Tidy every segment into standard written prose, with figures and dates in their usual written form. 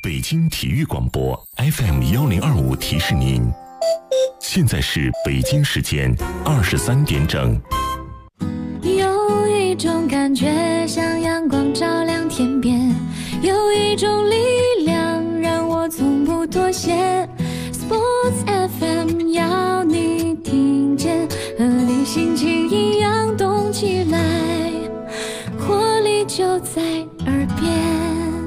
北京体育广播 FM1025提示您，现在是北京时间23点整。 有一种感觉像阳光照亮天边，有一种力量让我从不妥协。 Sports FM 要你听见，和你心情一样动起来，活力就在耳边。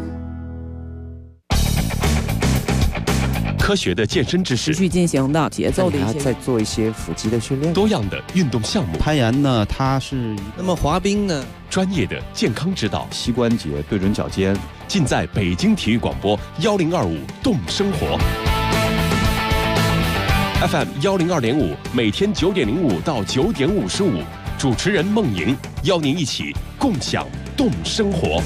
科学的健身知识， 持续进行的节奏的一些， 在做一些腹肌的训练， 多样的运动项目， 攀岩呢，它是那么滑冰呢， 专业的健康指导， 膝关节对准脚尖， 尽在北京体育广播1025动生活 FM102.5，每天9点05到9点55，主持人孟莹邀您一起共享动生活。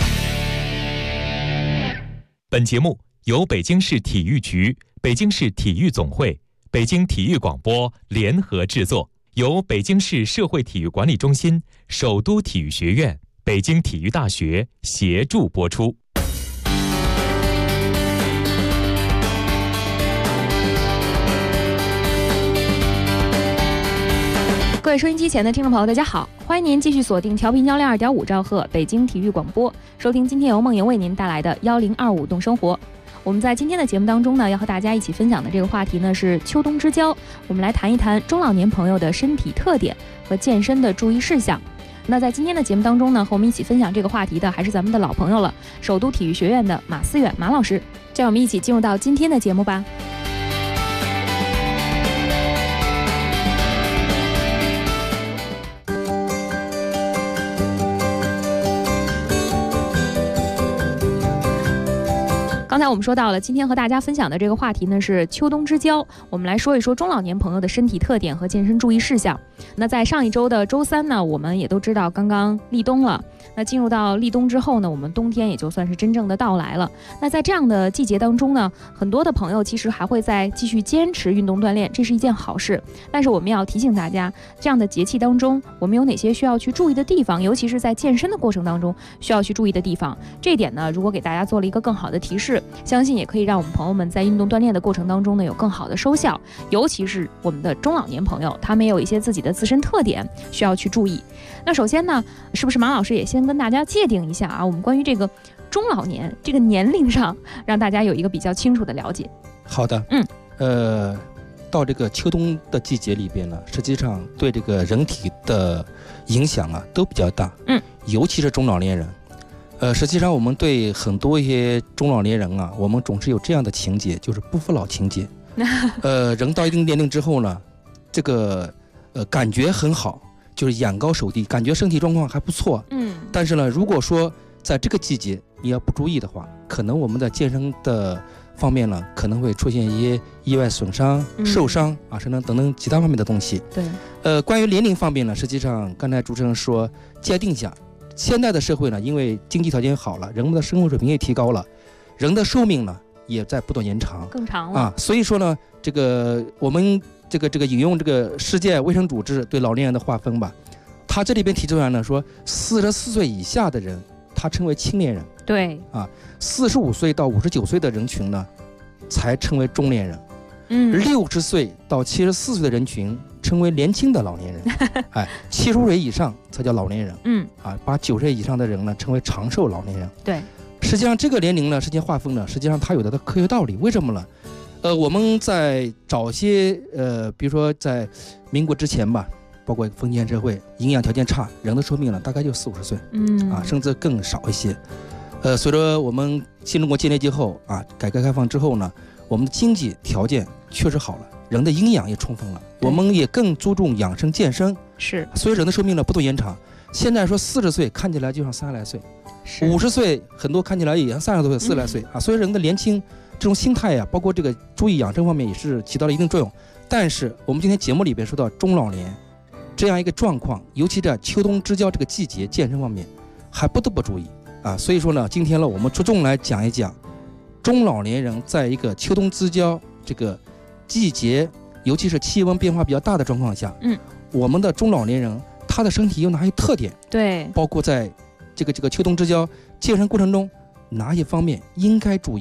本节目由北京市体育局、北京市体育总会、北京体育广播联合制作，由北京市社会体育管理中心、首都体育学院、北京体育大学协助播出。 各位收音机前的听众朋友，大家好，欢迎您继续锁定调频102.5兆赫北京体育广播，收听今天由梦莹为您带来的1025动生活。我们在今天的节目当中呢，要和大家一起分享的这个话题呢是秋冬之交，我们来谈一谈中老年朋友的身体特点和健身的注意事项。那在今天的节目当中呢，和我们一起分享这个话题的还是咱们的老朋友了，首都体育学院的马思远马老师。这样我们一起进入到今天的节目吧。刚才我们说到了，今天和大家分享的这个话题呢是秋冬之交，我们来说一说中老年朋友的身体特点和健身注意事项。那在上一周的周三呢，我们也都知道刚刚立冬了。那进入到立冬之后呢，我们冬天也就算是真正的到来了。那在这样的季节当中呢，很多的朋友其实还会再继续坚持运动锻炼，这是一件好事。但是我们要提醒大家，这样的节气当中，我们有哪些需要去注意的地方，尤其是在健身的过程当中需要去注意的地方。这一点呢，如果给大家做了一个更好的提示，相信也可以让我们朋友们在运动锻炼的过程当中呢有更好的收效。尤其是我们的中老年朋友，他们也有一些自己的自身特点需要去注意。那首先呢，是不是马老师也先跟大家界定一下啊？我们关于这个中老年这个年龄上，让大家有一个比较清楚的了解。 好的，到这个秋冬的季节里边呢，实际上对这个人体的影响啊都比较大，尤其是中老年人。实际上我们对很多一些中老年人啊，我们总是有这样的情节，就是不服老情节。人到一定年龄之后呢，这个感觉很好，就是眼高手低，感觉身体状况还不错。但是呢，如果说在这个季节你要不注意的话，可能我们的健身的方面呢，可能会出现一些意外损伤、受伤啊，等等其他方面的东西。 对。 关于年龄方面呢，实际上刚才主持人说界定一下。现在的社会呢，因为经济条件好了，人们的生活水平也提高了，人的寿命呢也在不断延长， 更长了啊。所以说呢，这个我们这个引用这个世界卫生组织对老年人的划分吧，他这里边提出来呢，说44岁以下的人，他称为青年人， 对啊，45岁到59岁的人群呢，才称为中年人，60岁到74岁的人群称为年轻的老年人，哎，75岁以上才叫老年人，把90岁以上的人呢称为长寿老年人。 对， 实际上这个年龄呢，实际上划分呢，实际上它有它的科学道理。为什么呢？我们在早些比如说在民国之前吧，包括封建社会，营养条件差，人的寿命呢大概就40-50岁，甚至更少一些。随着我们新中国建立以后啊，改革开放之后呢，我们的经济条件确实好了，人的营养也充分了，我们也更注重养生健身， 是， 所以人的寿命呢不断延长。现在说40岁看起来就像30来岁，50岁很多看起来也像30多岁、40来岁啊。所以人的年轻这种心态呀，包括这个注意养生方面也是起到了一定作用。但是我们今天节目里边说到中老年这样一个状况，尤其在秋冬之交这个季节，健身方面还不得不注意啊。所以说呢，今天呢我们着重来讲一讲中老年人在一个秋冬之交这个季节，尤其是气温变化比较大的状况下，我们的中老年人他的身体有哪些特点？ 对， 包括在这个秋冬之交健身过程中哪些方面应该注意，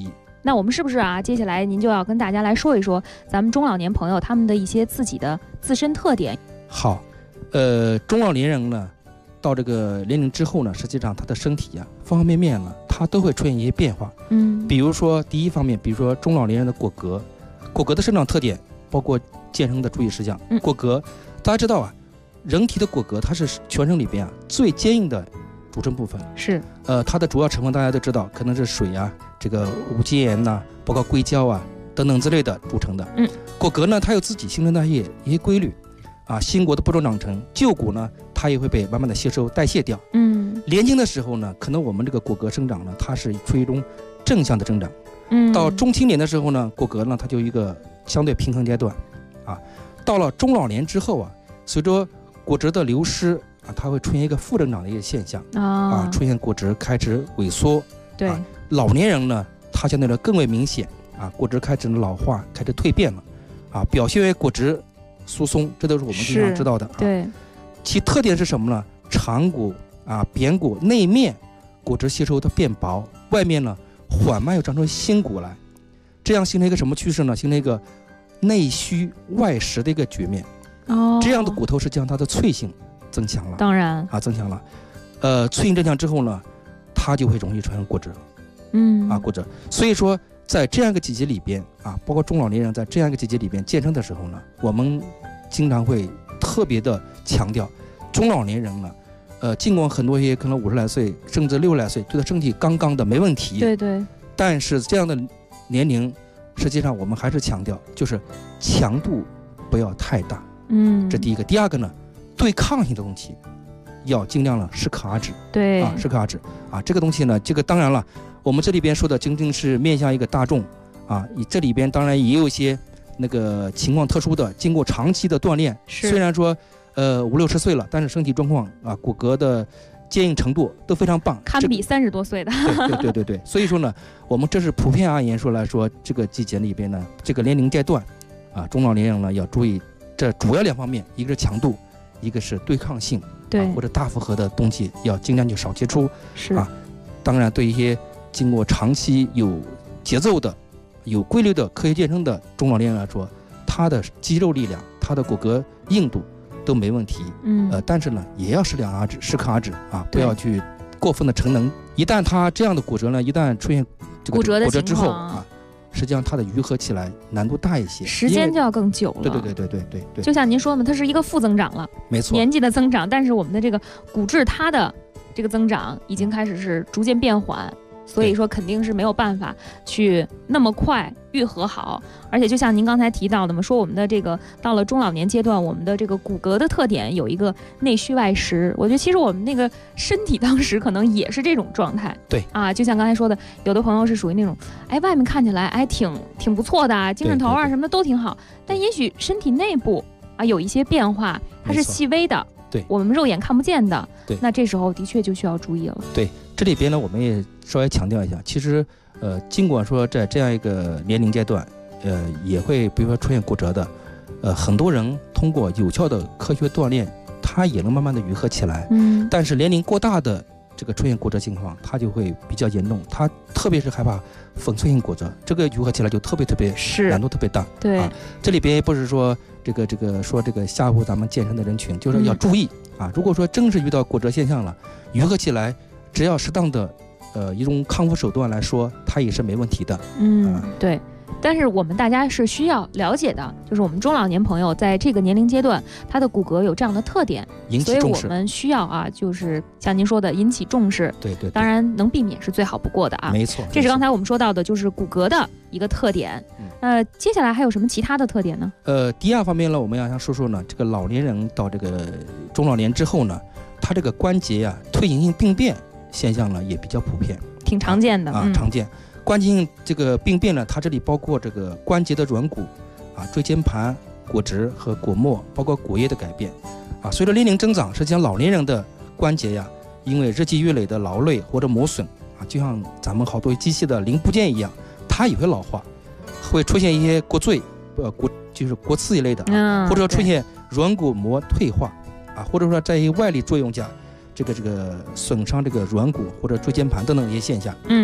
那我们是不是啊？接下来您就要跟大家来说一说咱们中老年朋友他们的一些自己的自身特点。 好，中老年人呢，到这个年龄之后呢，实际上他的身体方方面面呢，他都会出现一些变化。比如说第一方面，比如说中老年人的骨骼的生长特点，包括健身的注意事项。骨骼，大家知道啊，人体的骨骼它是全身里边最坚硬的组成部分。 是， 它的主要成分大家都知道，可能是水这个无机盐包括硅胶等等之类的组成的。骨骼呢，它有自己新陈代谢一些规律新骨的不中长成，旧骨呢，它也会被慢慢的吸收代谢掉。年轻的时候呢，可能我们这个骨骼生长呢，它是处于一种正向的增长。到中青年的时候呢，骨骼呢，它就一个相对平衡阶段。到了中老年之后随着骨质的流失它会出现一个负增长的一个现象出现骨质开始萎缩。 对， 老年人呢，它相对的更为明显骨质开始老化，开始蜕变了表现为骨质疏松，这都是我们经常知道的。 对， 其特点是什么呢？长骨扁骨内面骨质吸收的变薄，外面呢缓慢又长出新骨来，这样形成一个什么趋势呢？形成一个内虚外实的一个局面。这样的骨头是将它的脆性增强了。 当然增强了。脆性增强之后呢，它就会容易产生骨折。骨折。所以说，在这样一个季节里边包括中老年人在这样一个季节里边健身的时候呢，我们经常会特别的强调，中老年人呢，尽管很多也可能50来岁甚至60来岁，对他身体刚刚的没问题。 对。 但是这样的年龄，实际上我们还是强调，就是强度不要太大。这第一个。第二个呢，对抗性的东西要尽量适可而止。 对适可而止这个东西呢，这个当然了，我们这里边说的仅仅是面向一个大众这里边当然也有一些那个情况特殊的，经过长期的锻炼，虽然说50、60岁了，但是身体状况骨骼的坚硬程度都非常棒， 堪比30多岁的。 对。所以说呢，我们这是普遍而言说来说，这个季节里边呢，这个年龄阶段中老年人呢要注意这主要2方面，一个是强度，一个是对抗性。 对， 或者大负荷的东西要尽量就少接触。 是当然对一些经过长期有节奏的、有规律的科学健身的中老年人来说，他的肌肉力量、他的骨骼硬度都没问题。但是呢，也要适可而止不要去过分的成能。一旦他这样的骨折呢，一旦出现骨折之后实际上它的愈合起来难度大一些， 时间就要更久了。 对。 就像您说的，它是一个负增长了， 没错， 年纪的增长，但是我们的这个骨质它的这个增长已经开始是逐渐变缓，所以说肯定是没有办法去那么快愈合好。而且就像您刚才提到的嘛，说我们的这个到了中老年阶段，我们的这个骨骼的特点有一个内虚外实。我觉得其实我们那个身体当时可能也是这种状态。 对就像刚才说的，有的朋友是属于那种外面看起来挺不错的精神头什么的都挺好，但也许身体内部有一些变化，它是细微的， 对， 我们肉眼看不见的。 对， 那这时候的确就需要注意了。 对，这里边呢，我们也稍微强调一下，其实尽管说在这样一个年龄阶段，也会比如说出现骨折的，很多人通过有效的科学锻炼，它也能慢慢的愈合起来。但是年龄过大的这个出现骨折情况，它就会比较严重，它特别是害怕粉碎性骨折，这个愈合起来就特别难度特别大。 对这里边不是说这个吓唬咱们健身的人群，就是要注意如果说真是遇到骨折现象了，愈合起来，只要适当的一种康复手段来说，它也是没问题的。 对。但是我们大家是需要了解的，就是我们中老年朋友在这个年龄阶段，他的骨骼有这样的特点，所以我们需要就是像您说的引起重视。 对。 当然能避免是最好不过的没错。 这是刚才我们说到的，就是骨骼的一个特点。接下来还有什么其他的特点呢？ 第二方面呢，我们要想说说呢，这个老年人到这个中老年之后呢，他这个关节退行性病变现象呢也比较普遍， 挺常见的常见。关节性这个病变呢，它这里包括这个关节的软骨椎间盘、骨质和骨膜，包括骨液的改变随着年龄增长，实际上老年人的关节因为日积月累的劳累或者磨损就像咱们好多机器的零部件一样，它也会老化，会出现一些骨赘就是骨刺一类的或者说出现软骨膜退化或者说在一些外力作用下，这个损伤这个软骨或者椎间盘等等一些现象。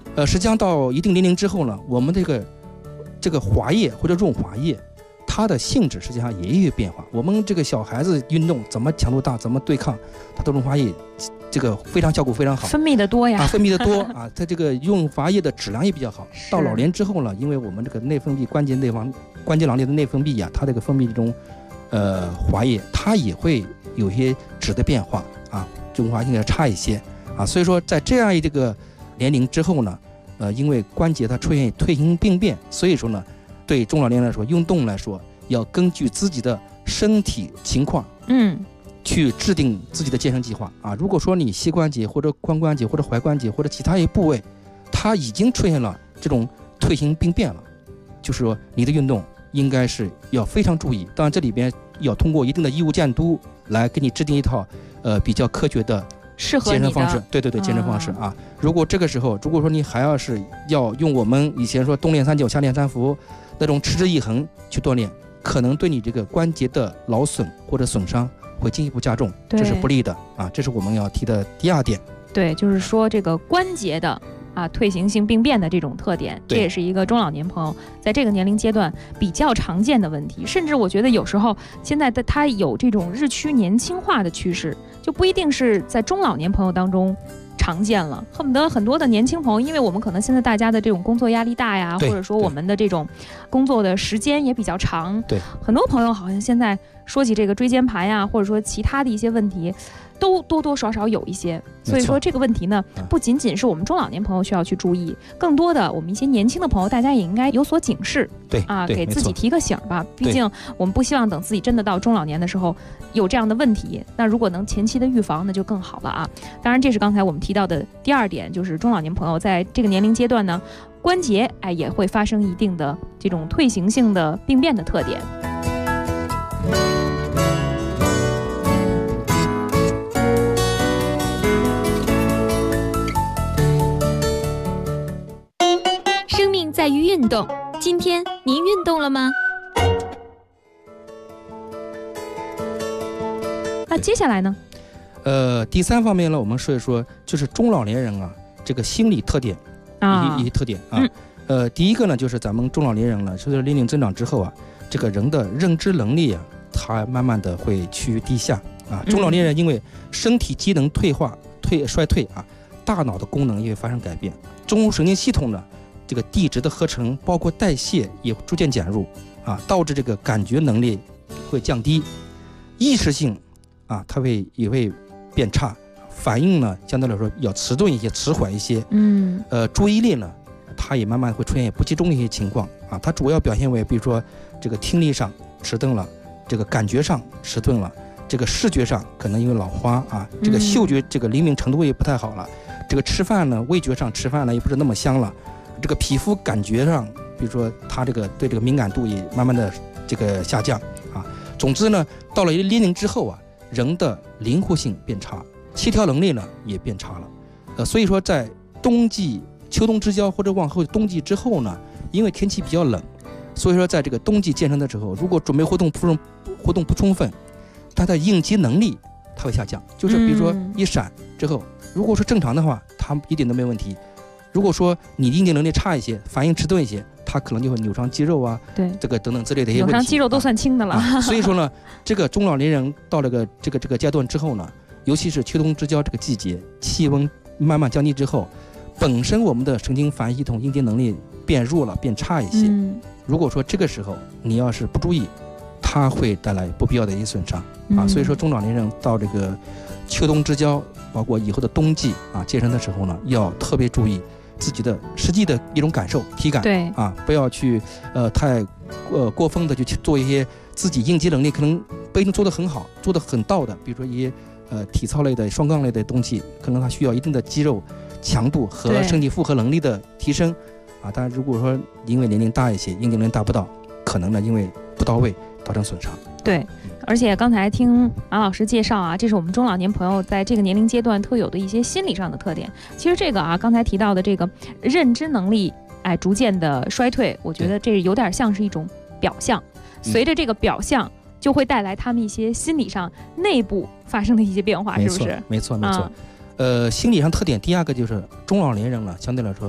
实际上到一定年龄之后呢，我们这个滑液或者润滑液，它的性质实际上也有变化。我们这个小孩子运动怎么强度大，怎么对抗，它的润滑液这个效果非常好， 分泌的多呀， 分泌的多啊，它这个润滑液的质量也比较好。到老年之后呢，因为我们这个内分泌关节囊里的内分泌呀，它这个分泌这种滑液，它也会有些质的变化啊，润滑性要差一些啊。所以说在这样一个年龄之后呢，因为关节它出现退行病变，所以说呢，对中老年人来说，运动来说要根据自己的身体情况，去制定自己的健身计划啊。如果说你膝关节或者髋关节或者踝关节或者其他一部位，它已经出现了这种退行病变了，就是说你的运动应该是要非常注意。当然这里边要通过一定的医务监督来给你制定一套比较科学的健身方式，对，健身方式啊。如果这个时候，如果说你还要用我们以前说冬练3九夏练3伏那种持之以恒去锻炼，可能对你这个关节的劳损或者损伤会进一步加重，这是不利的啊。这是我们要提的第2点。 对，就是说这个关节的退行性病变的这种特点，这也是一个中老年朋友在这个年龄阶段比较常见的问题。甚至我觉得有时候现在它有这种日趋年轻化的趋势，就不一定是在中老年朋友当中常见了，恨不得很多的年轻朋友，因为我们可能现在大家的这种工作压力大呀，或者说我们的这种工作的时间也比较长， 对， 很多朋友好像现在说起这个椎间盘呀，或者说其他的一些问题，都多多少少有一些。所以说这个问题呢，不仅仅是我们中老年朋友需要去注意，更多的我们一些年轻的朋友，大家也应该有所警示， 对给自己提个醒吧。毕竟我们不希望等自己真的到中老年的时候有这样的问题，那如果能前期的预防，那就更好了啊。当然，这是刚才我们提到的第2点，就是中老年朋友在这个年龄阶段呢，关节也会发生一定的这种退行性的病变的特点。 生命在于运动，今天您运动了吗？ 那接下来呢？ 第3方面呢，我们说一说就是中老年人啊，这个心理特点一些特点啊。第一个呢，就是咱们中老年人呢，随着年龄增长之后啊，这个人的认知能力啊，它慢慢的会趋于低下啊。中老年人因为身体机能衰退啊，大脑的功能也会发生改变，中枢神经系统呢，这个地质的合成包括代谢也逐渐减弱啊，导致这个感觉能力会降低，意识性啊，它也会变差，反应呢相对来说要迟钝一些，迟缓一些。注意力呢，它也慢慢会出现不集中的一些情况啊。它主要表现为，比如说这个听力上迟钝了，这个感觉上迟钝了，这个视觉上可能因为老花啊，这个嗅觉这个灵敏程度也不太好了，这个吃饭呢，味觉上吃饭呢也不是那么香了，这个皮肤感觉上，比如说它这个对这个敏感度也慢慢的这个下降啊。总之呢，到了一个年龄之后啊，人的灵活性变差，协调能力呢也变差了。所以说在秋冬之交或者往后冬季之后呢，因为天气比较冷，所以说在这个冬季健身的时候，如果准备活动不充分，它的应激能力它会下降。就是比如说一闪之后，如果说正常的话，它一点都没问题。如果说你应激能力差一些，反应迟钝一些，它可能就会扭伤肌肉啊， 对， 这个等等之类的一些问题。 扭伤肌肉都算轻的了。 所以说呢，这个中老年人到了这个阶段之后呢，尤其是秋冬之交这个季节，气温慢慢降低之后，本身我们的神经反应系统应激能力变弱了，变差一些。如果说这个时候你要是不注意，它会带来不必要的一些损伤啊。所以说中老年人到这个秋冬之交，包括以后的冬季啊，健身的时候呢，要特别注意自己的实际的一种感受、体感， 对啊，不要去太过分的去做一些自己应激能力可能不一定做得很好、做得很到的，比如说一些体操类的、双杠类的东西，可能它需要一定的肌肉强度和身体负荷能力的提升啊。当然，如果说因为年龄大一些，应激能力达不到，可能呢因为不到位造成损伤。 对，而且刚才听马老师介绍啊，这是我们中老年朋友在这个年龄阶段特有的一些心理上的特点。其实这个啊，刚才提到的这个认知能力逐渐的衰退，我觉得这有点像是一种表象，随着这个表象就会带来他们一些心理上内部发生的一些变化，是不是？ 没错。心理上特点第2个就是中老年人了，相对来说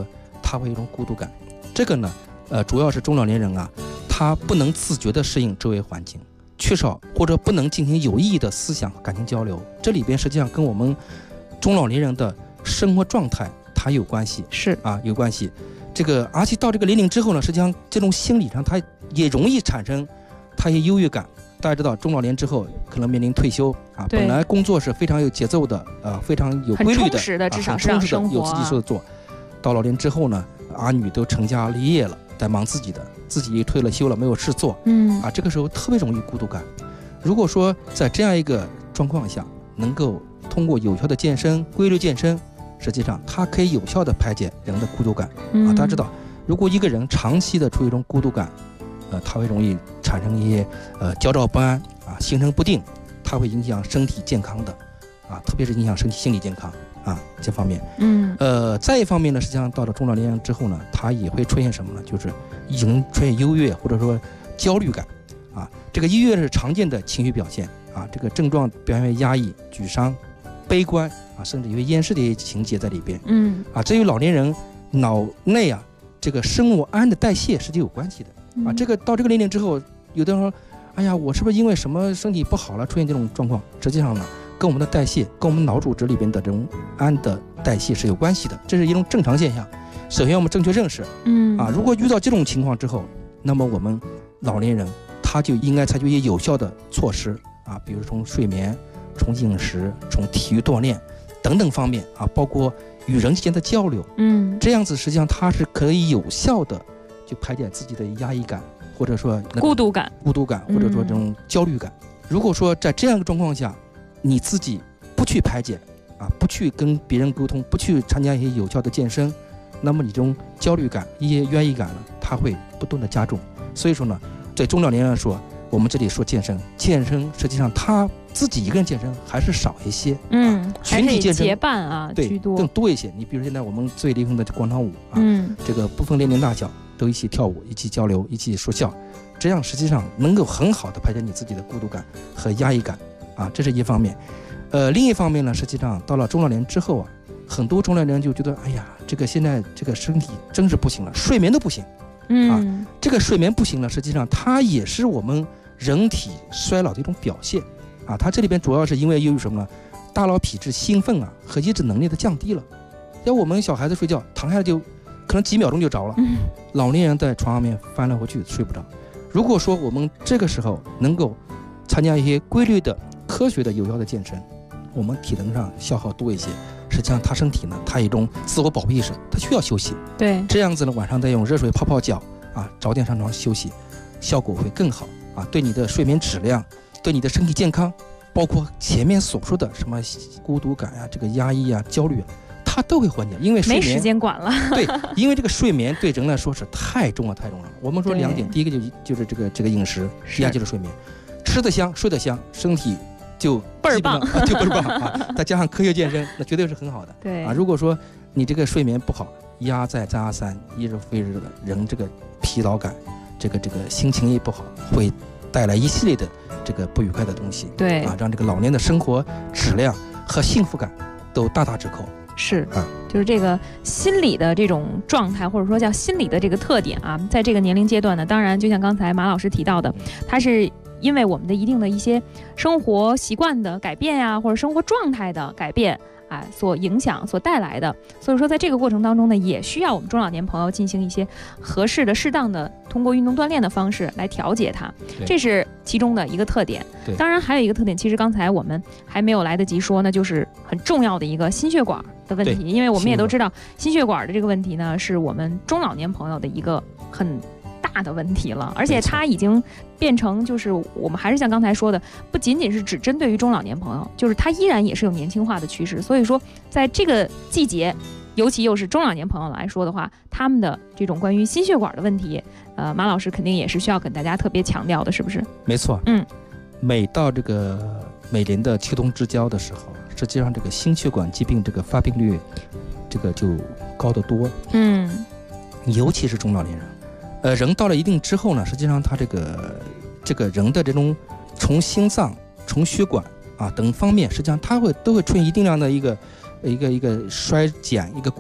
他会有一种孤独感。这个呢，主要是中老年人啊，他不能自觉地适应周围环境，缺少或者不能进行有意义的思想感情交流。这里边实际上跟我们中老年人的生活状态它有关系， 是啊， 有关系。这个而且到这个年龄之后呢，实际上这种心理上他也容易产生他一些优越感。大家知道中老年之后可能面临退休啊，本来工作是非常有节奏的，非常有规律的， 很充实的，至少是生活有自己事做。到老年之后呢，儿女都成家立业了，在忙自己的，自己退了休了，没有事做，这个时候特别容易孤独感。如果说在这样一个状况下，能够通过有效的健身、规律健身，实际上它可以有效的排解人的孤独感。大家知道，如果一个人长期的处于一种孤独感，他会容易产生一些焦躁不安啊，心神不定，它会影响身体健康的特别是影响身体心理健康这方面。再一方面呢，实际上到了中老年人之后呢，他也会出现什么呢？就是已经出现优越或者说焦虑感这个优越是常见的情绪表现这个症状表现为压抑、沮丧、悲观甚至有厌世的一些情节在里边。这与老年人脑内这个生物胺的代谢是有关系的。这个到这个年龄之后，有的人说，哎呀，我是不是因为什么身体不好了出现这种状况？实际上呢，跟我们的代谢，跟我们脑组织里边的这种胺的代谢是有关系的，这是一种正常现象。首先我们正确认识，如果遇到这种情况之后，那么我们老年人他就应该采取一些有效的措施比如从睡眠、从饮食、从体育锻炼等等方面包括与人之间的交流，这样子实际上它是可以有效的就排解自己的压抑感，或者说孤独感， 或者说这种焦虑感。如果说在这样一个状况下，你自己不去排解不去跟别人沟通，不去参加一些有效的健身，那么你这种焦虑感、一些压抑感呢，它会不断的加重。所以说呢，对中老年人来说，我们这里说健身实际上他自己一个人健身还是少一些，群体健身结伴对居多， 更多一些。你比如现在我们最流行的广场舞这个不分年龄大小都一起跳舞，一起交流，一起说笑，这样实际上能够很好的排解你自己的孤独感和压抑感这是一方面。另一方面呢，实际上到了中老年之后很多中老年人就觉得，哎呀，这个现在这个身体真是不行了，睡眠都不行这个睡眠不行了，实际上它也是我们人体衰老的一种表现它这里边主要是因为由于什么呢？大脑皮质兴奋和抑制能力的降低了。要我们小孩子睡觉躺下来就可能几秒钟就着了，老年人在床上面翻来覆去睡不着。如果说我们这个时候能够参加一些规律的、科学的、有效的健身，我们体能上消耗多一些，实际上他身体呢，他有一种自我保护意识，他需要休息。 对， 这样子呢，晚上再用热水泡泡脚早点上床休息，效果会更好对你的睡眠质量，对你的身体健康，包括前面所说的什么孤独感这个压抑焦虑它都会缓解。因为睡眠没时间管了对，因为这个睡眠对人来说是太重要了。我们说两点，第一个就是这个饮食，第二就是睡眠。吃得香，睡得香，身体就倍儿棒就倍儿棒再加上科学健身，那绝对是很好的。 对如果说你这个睡眠不好，一而再再而三，一日复一日的，人这个疲劳感，这个心情也不好，会带来一系列的这个不愉快的东西。 对让这个老年的生活质量和幸福感都大打折扣。 是就是这个心理的这种状态，或者说叫心理的这个特点在这个年龄阶段呢，当然就像刚才马老师提到的，它是因为我们的一定的一些生活习惯的改变或者生活状态的改变所影响所带来的。所以说在这个过程当中呢，也需要我们中老年朋友进行一些合适的、适当的通过运动锻炼的方式来调节它，这是其中的一个特点。当然还有一个特点，其实刚才我们还没有来得及说呢，就是很重要的一个心血管的问题。因为我们也都知道心血管的这个问题呢，是我们中老年朋友的一个很大的问题了，而且它已经变成就是我们还是像刚才说的，不仅仅是只针对于中老年朋友，就是它依然也是有年轻化的趋势。所以说在这个季节，尤其又是中老年朋友来说的话，他们的这种关于心血管的问题马老师肯定也是需要跟大家特别强调的，是不是？ 没错。每到这个每年的秋冬之交的时候，实际上这个心血管疾病这个发病率这个就高得多。尤其是中老年人。人到了一定之后呢，实际上他这个人的这种从心脏、从血管等方面，实际上他都会出现一定量的一个衰减一个过程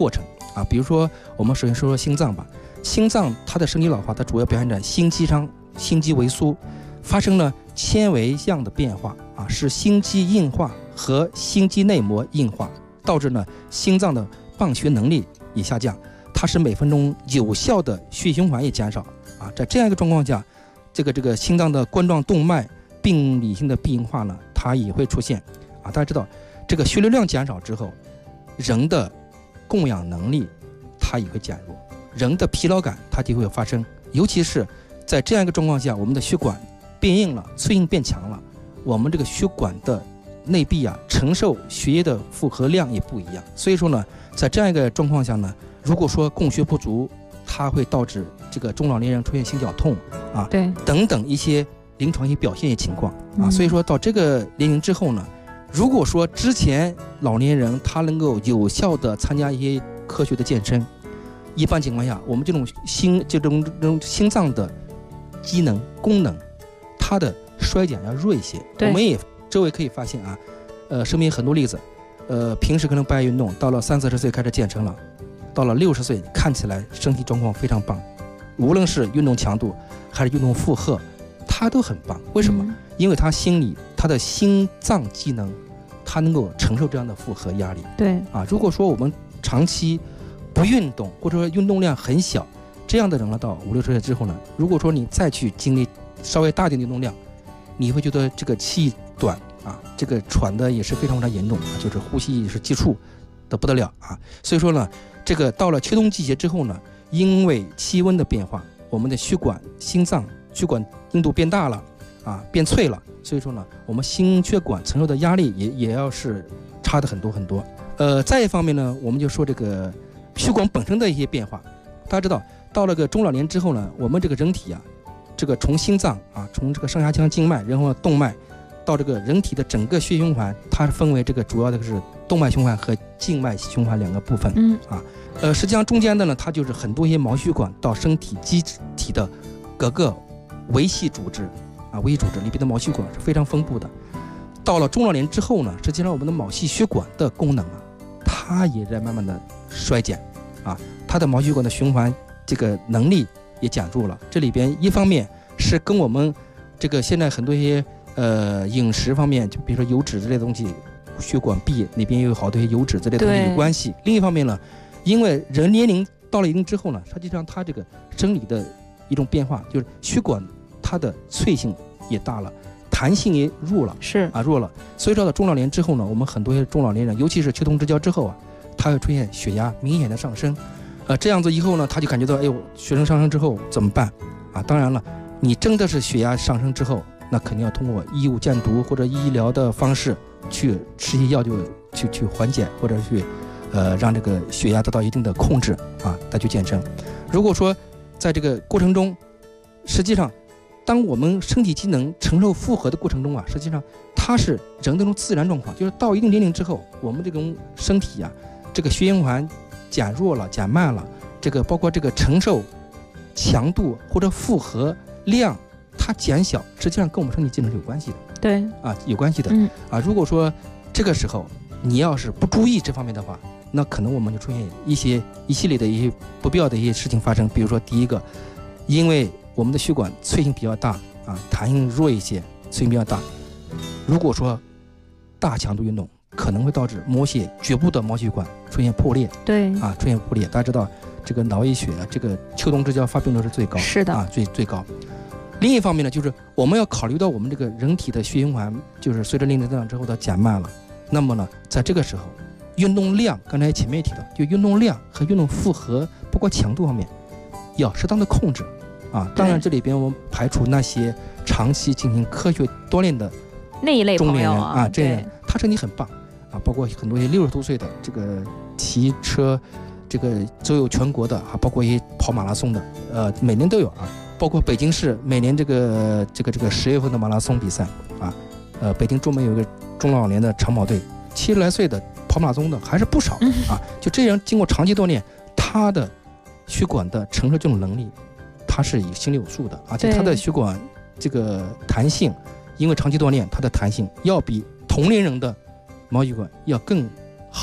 啊。比如说我们首先说说心脏吧，心脏它的生理老化，它主要表现在心肌上，心肌萎缩，发生了纤维样的变化啊，使心肌硬化和心肌内膜硬化，导致呢心脏的泵血能力也下降，它使每分钟有效的血循环也减少啊。在这样一个状况下，这个心脏的冠状动脉病理性的闭硬化呢，它也会出现啊。大家知道，这个血流量减少之后，人的供氧能力它也会减弱，人的疲劳感它就会发生，尤其是在这样一个状况下，我们的血管变硬了，脆性变强了，我们这个血管的内壁啊，承受血液的负荷量也不一样。所以说呢，在这样一个状况下呢，如果说供血不足，它会导致这个中老年人出现心绞痛啊， 对， 等等一些临床一些表现情况啊。所以说到这个年龄之后呢，如果说之前老年人他能够有效的参加一些科学的健身，一般情况下，我们这种心脏的机能功能，它的衰减要弱一些。我们也周围可以发现啊，身边很多例子，平时可能不爱运动，到了30-40岁开始健身了，到了60岁看起来身体状况非常棒，无论是运动强度还是运动负荷，他都很棒。为什么？因为他的心脏机能，他能够承受这样的负荷压力。 对啊，如果说我们长期不运动，或者说运动量很小，这样的人了，到50-60岁之后呢，如果说你再去经历稍微大点的运动量，你会觉得这个气短啊，这个喘的也是非常非常严重啊，就是呼吸也是急促的不得了啊。所以说呢，这个到了秋冬季节之后呢，因为气温的变化，我们的心脏血管硬度变大了啊，变脆了，所以说呢，我们心血管承受的压力也要是差的很多很多。再一方面呢，我们就说这个血管本身的一些变化。大家知道，到了个中老年之后呢，我们这个人体啊，这个从心脏啊，从这个上下腔静脉，然后动脉到这个人体的整个血循环，它分为这个主要的是动脉循环和静脉循环两个部分。实际上中间的呢，它就是很多一些毛血管到身体机体的各个维系组织啊，维系组织里边的毛血管是非常丰富的。到了中老年之后呢，实际上我们的毛细血管的功能啊，它也在慢慢的衰减啊，它的毛血管的循环这个能力也减弱了。这里边一方面是跟我们这个现在很多一些饮食方面，就比如说油脂之类的东西，血管壁里边有好多些油脂之类的东西有关系。另一方面呢，因为人年龄到了一定之后呢，实际上它这个生理的一种变化，就是血管它的脆性也大了，弹性也弱了，弱了。所以说到中老年之后呢，我们很多中老年人，尤其是秋冬之交之后啊，他会出现血压明显的上升，这样子以后呢，他就感觉到，哎呦，血压上升之后怎么办啊？当然了，你真的是血压上升之后，那肯定要通过医物鉴读或者医疗的方式去吃些药，就去缓解，或者去让这个血压得到一定的控制啊，再去健身。如果说在这个过程中，实际上当我们身体机能承受负荷的过程中啊，实际上它是人的这种自然状况，就是到一定年龄之后，我们这种身体啊，这个血循环减弱了、减慢了，这个包括这个承受强度或者负荷量它减小，实际上跟我们身体机能是有关系的。 对啊，有关系的。如果说这个时候你要是不注意这方面的话，那可能我们就出现一系列的一些不必要的一些事情发生。比如说第一个，因为我们的血管脆性比较大啊，弹性弱一些，脆性比较大，如果说大强度运动，可能会导致局部的毛血管出现破裂。对啊，出现破裂。大家知道这个脑溢血这个秋冬之交发病率是最高，是的啊，最高。另一方面呢，就是我们要考虑到我们这个人体的血循环，就是随着年龄增长之后的减慢了。那么呢，在这个时候，运动量刚才前面也提到，就运动量和运动负荷，包括强度方面，要适当的控制啊。当然，这里边我们排除那些长期进行科学锻炼的那一类中年人啊， 这样他身体很棒啊，包括很多一些60多岁的这个骑车，这个周游全国的啊，包括一些跑马拉松的，每年都有啊。包括北京市每年这个10月份的马拉松比赛啊，北京专门有一个中老年的长跑队，70来岁的跑马拉松的还是不少啊。就这样经过长期锻炼，他的血管的承受这种能力，他是心里有数的，而且他的血管这个弹性，因为长期锻炼，它的弹性要比同龄人的毛血管要更好。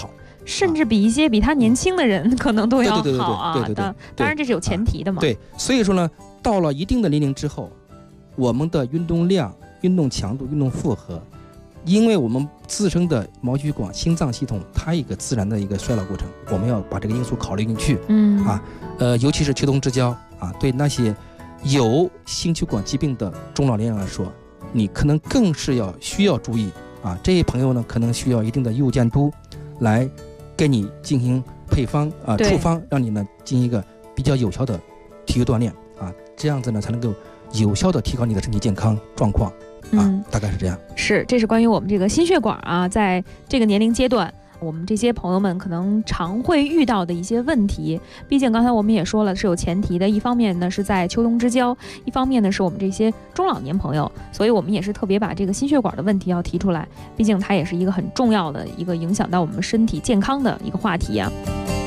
甚至比一些比他年轻的人可能都要好啊。 对， 当然这是有前提的嘛。 对，所以说呢，到了一定的年龄之后，我们的运动量、运动强度、运动负荷，因为我们自身的毛细血管、心脏系统它一个自然的一个衰老过程，我们要把这个因素考虑进去。尤其是秋冬之交啊，对那些有心血管疾病的中老年人来说，你可能更是需要注意啊。这些朋友呢，可能需要一定的药监督来给你进行配方处方，让你呢进行一个比较有效的体育锻炼啊，这样子呢才能够有效的提高你的身体健康状况啊，大概是这样。 这是关于我们这个心血管啊，在这个年龄阶段，我们这些朋友们可能常会遇到的一些问题。毕竟刚才我们也说了是有前提的，一方面呢是在秋冬之交，一方面呢是我们这些中老年朋友，所以我们也是特别把这个心血管的问题要提出来，毕竟它也是一个很重要的一个影响到我们身体健康的一个话题啊。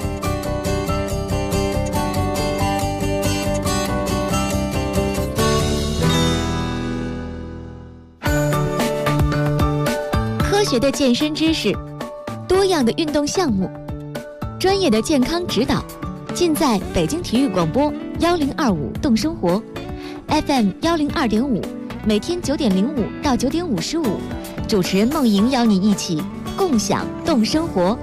科学的健身知识，多样的运动项目，专业的健康指导，尽在北京体育广播1025动生活 FM 102.5，每天9点05到9点55，主持人梦莹邀你一起共享动生活。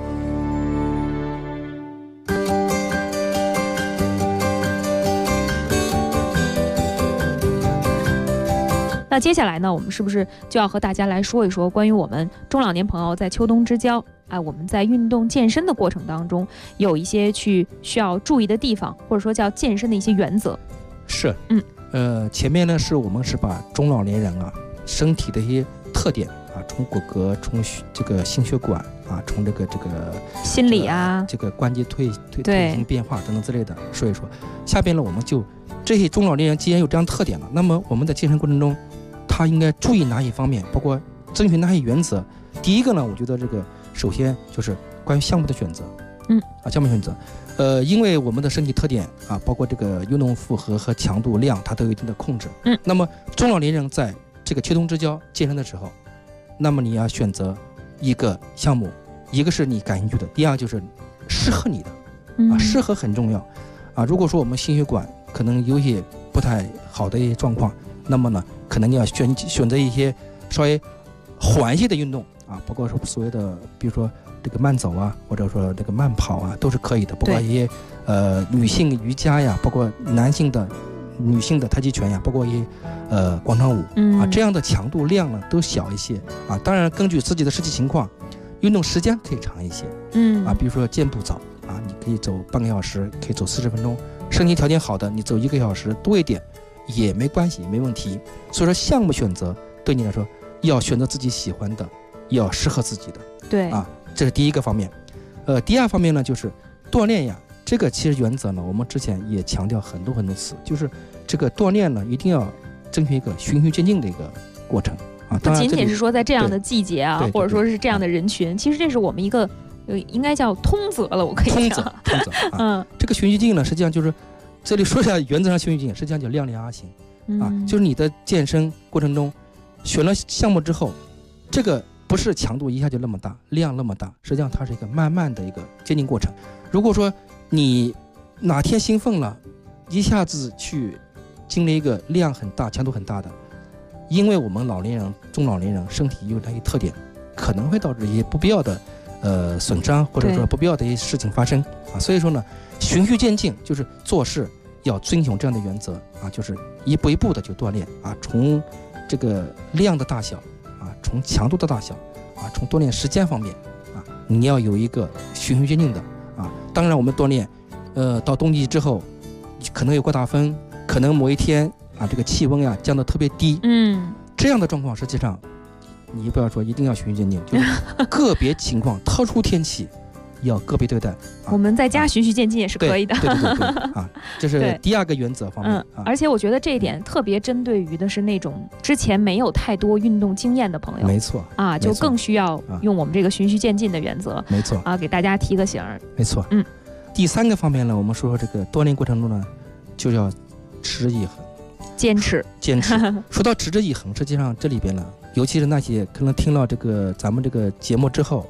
那接下来呢，我们是不是就要和大家来说一说关于我们中老年朋友在秋冬之交，我们在运动健身的过程当中有一些需要注意的地方，或者说叫健身的一些原则。 是，前面呢是我们是把中老年人身体的一些特点从骨骼，从这个心血管从这个心理这个关节退行变化等等之类的说一说。下边呢，我们就这些中老年人既然有这样特点了，那么我们在健身过程中他应该注意哪一方面，包括遵循哪些原则。第一个呢，我觉得这个首先就是关于项目的选择，项目选择，因为我们的身体特点包括这个运动负荷和强度量，它都有一定的控制。那么中老年人在这个秋冬之交健身的时候，那么你要选择一个项目，一个是你感兴趣的，第二就是适合你的，适合很重要如果说我们心血管可能有些不太好的一些状况，那么呢，可能你要选择一些稍微缓一些的运动包括说所谓的，比如说这个慢走或者说这个慢跑都是可以的，包括一些女性瑜伽呀，包括男性的、女性的太极拳呀，包括一些广场舞这样的强度量呢都小一些当然根据自己的实际情况，运动时间可以长一些比如说健步早你可以走半个小时，可以走40分钟，身体条件好的你走1个小时多一点也没关系，没问题。所以说项目选择对你来说要选择自己喜欢的，要适合自己的。 对这是第一个方面。第二方面呢，就是锻炼呀，这个其实原则呢，我们之前也强调很多次，就是这个锻炼呢，一定要遵循一个循序渐进的一个过程不仅仅是说在这样的季节或者说是这样的人群，其实这是我们一个应该叫通则了，我可以讲通则这个循序渐进呢，实际上就是这里说一下原则上循序渐进，实际上叫量力而行就是你的健身过程中选了项目之后，这个不是强度一下就那么大，量那么大，实际上它是一个慢慢的一个渐进过程。如果说你哪天兴奋了，一下子去经历一个量很大、强度很大的，因为我们老年人、中老年人身体有那些特点，可能会导致一些不必要的损伤，或者说不必要的一些事情发生所以说呢，循序渐进就是做事要遵循这样的原则就是一步一步的就锻炼从这个量的大小从强度的大小从锻炼时间方面你要有一个循序渐进的当然我们锻炼到冬季之后可能有过大风，可能某一天这个气温降得特别低这样的状况实际上你不要说一定要循序渐进，就是个别情况特殊天气要个别对待我们在家循序渐进也是可以的。 对这是第二个原则方面而且我觉得这一点特别针对于的是那种之前没有太多运动经验的朋友， 没错就更需要用我们这个循序渐进的原则， 没错给大家提个醒。 没错第三个方面呢，我们说这个锻炼过程中呢，就要持之以恒，坚持说到持之以恒，实际上这里边呢，尤其是那些可能听了这个咱们这个节目之后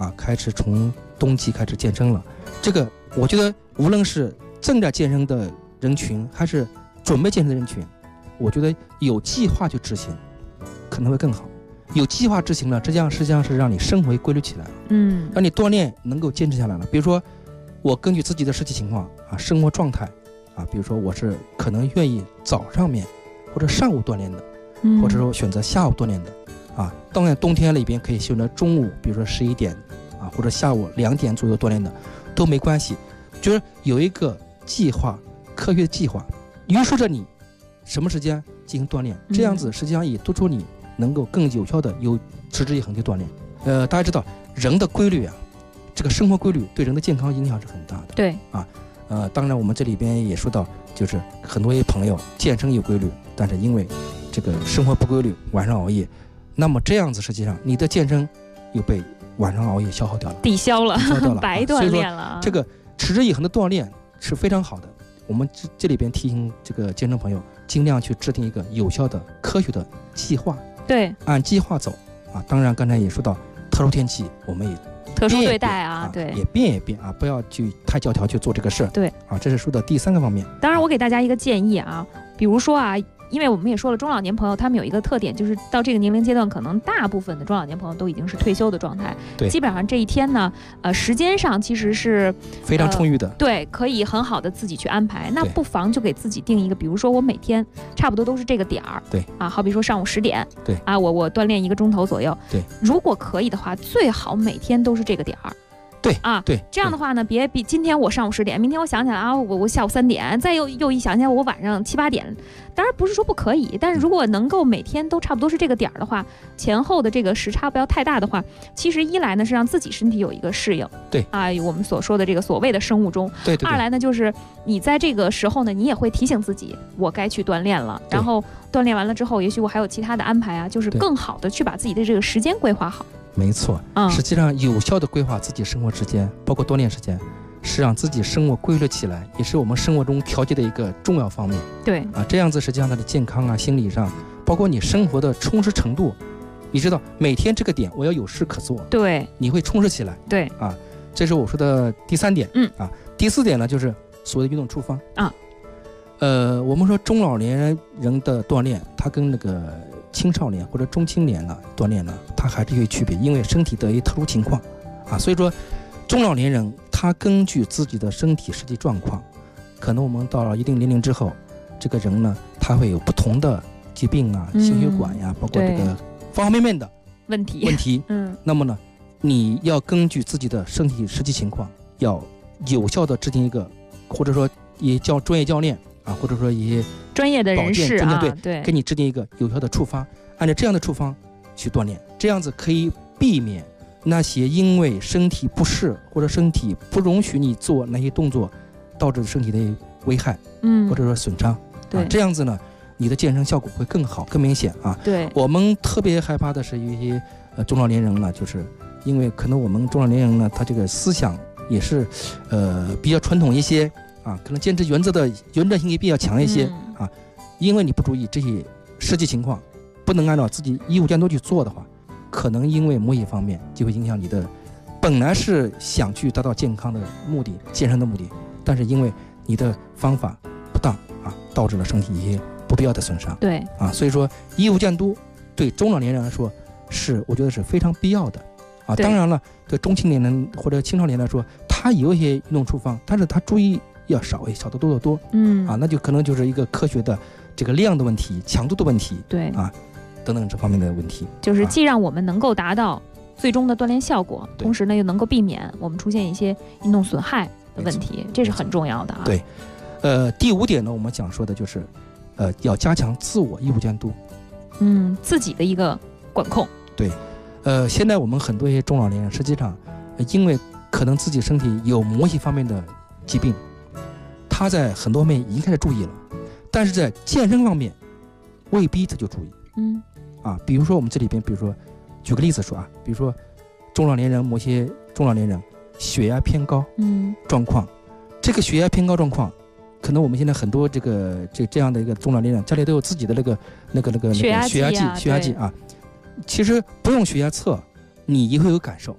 开始从冬季开始健身了。这个我觉得无论是正在健身的人群还是准备健身的人群，我觉得有计划去执行可能会更好。有计划执行了，这样实际上是让你生活规律起来了，让你锻炼能够坚持下来了。比如说我根据自己的实际情况生活状态比如说我是可能愿意早上面或者上午锻炼的，或者说选择下午锻炼的当然冬天里边可以选择中午，比如说11点或者下午2点左右锻炼的都没关系，就是有一个计划，科学的计划约束着你什么时间进行锻炼，这样子实际上也督促你能够更有效的有持之以恒的锻炼。大家知道人的规律这个生活规律对人的健康影响是很大的。 对当然我们这里边也说到，就是很多朋友健身有规律，但是因为这个生活不规律，晚上熬夜，那么这样子实际上你的健身又被晚上熬夜消耗掉了， 抵消了白锻炼了。 这个持之以恒的锻炼是非常好的。我们这里边提醒这个健身朋友，尽量去制定一个有效的科学的计划， 对， 按计划走当然刚才也说到特殊天气我们也特殊对待对， 也变不要去太教条去做这个事儿。 对这是说的第3个方面。 当然我给大家一个建议比如说因为我们也说了，中老年朋友他们有一个特点，就是到这个年龄阶段，可能大部分的中老年朋友都已经是退休的状态。 对， 基本上这一天呢，时间上其实是非常充裕的。 对，可以很好的自己去安排。那不妨就给自己定一个，比如说我每天差不多都是这个点儿。 对好比说上午10点。 对我锻炼1个钟头左右。 对， 如果可以的话，最好每天都是这个点儿。 对对， 这样的话呢，别比今天我上午10点，明天我想起来我下午3点，再又一想起来我晚上7、8点。当然不是说不可以，但是如果能够每天都差不多是这个点儿的话，前后的这个时差不要太大的话，其实一来呢是让自己身体有一个适应， 对我们所说的这个所谓的生物钟。 对。 二来呢就是你在这个时候呢，你也会提醒自己我该去锻炼了，然后锻炼完了之后，也许我还有其他的安排就是更好的去把自己的这个时间规划好。 没错，实际上有效的规划自己生活时间，包括锻炼时间，是让自己生活规律起来，也是我们生活中调节的一个重要方面。 对这样子实际上它的健康心理上，包括你生活的充实程度，你知道每天这个点我要有事可做，对，你会充实起来。对这是我说的第3点。第4点呢，就是所谓的运动处方我们说中老年人的锻炼，它跟那个青少年或者中青年锻炼呢，它还是有区别，因为身体的一特殊情况所以说中老年人他根据自己的身体实际状况，可能我们到了一定年龄之后，这个人呢他会有不同的疾病心血管包括这个方方面面的问题那么呢你要根据自己的身体实际情况，要有效的制定一个，或者说也叫专业教练或者说一些专业的人士对，给你制定一个有效的处方，按照这样的处方去锻炼，这样子可以避免那些因为身体不适或者身体不容许你做那些动作导致身体的危害或者说损伤这样子呢你的健身效果会更好更明显对，我们特别害怕的是一些中老年人呢，就是因为可能我们中老年人呢，他这个思想也是比较传统一些可能坚持原则性也比较强一些因为你不注意这些实际情况，不能按照自己义务监督去做的话，可能因为某些方面就会影响你的本来是想去达到健康的目的、健身的目的，但是因为你的方法不当导致了身体一些不必要的损伤。对所以说义务监督对中老年人来说是我觉得是非常必要的当然了，对中青年人或者青少年来说，他有一些运动处方，但是他注意要少得多得多那就可能就是一个科学的这个量的问题、强度的问题，对等等这方面的问题， 就是既让我们能够达到最终的锻炼效果，同时呢又能够避免我们出现一些运动损害的问题，这是很重要的对第5点呢，我们想说的就是要加强自我义务监督自己的一个管控。 对现在我们很多一些中老年人实际上因为可能自己身体有某些方面的疾病，他在很多方面已经开始注意了，但是在健身方面未必他就注意比如说我们这里边，比如说举个例子说比如说某些中老年人血压偏高状况，这个血压偏高状况可能我们现在很多这样的一个中老年人家里都有自己的那个血压计其实不用血压测你也会有感受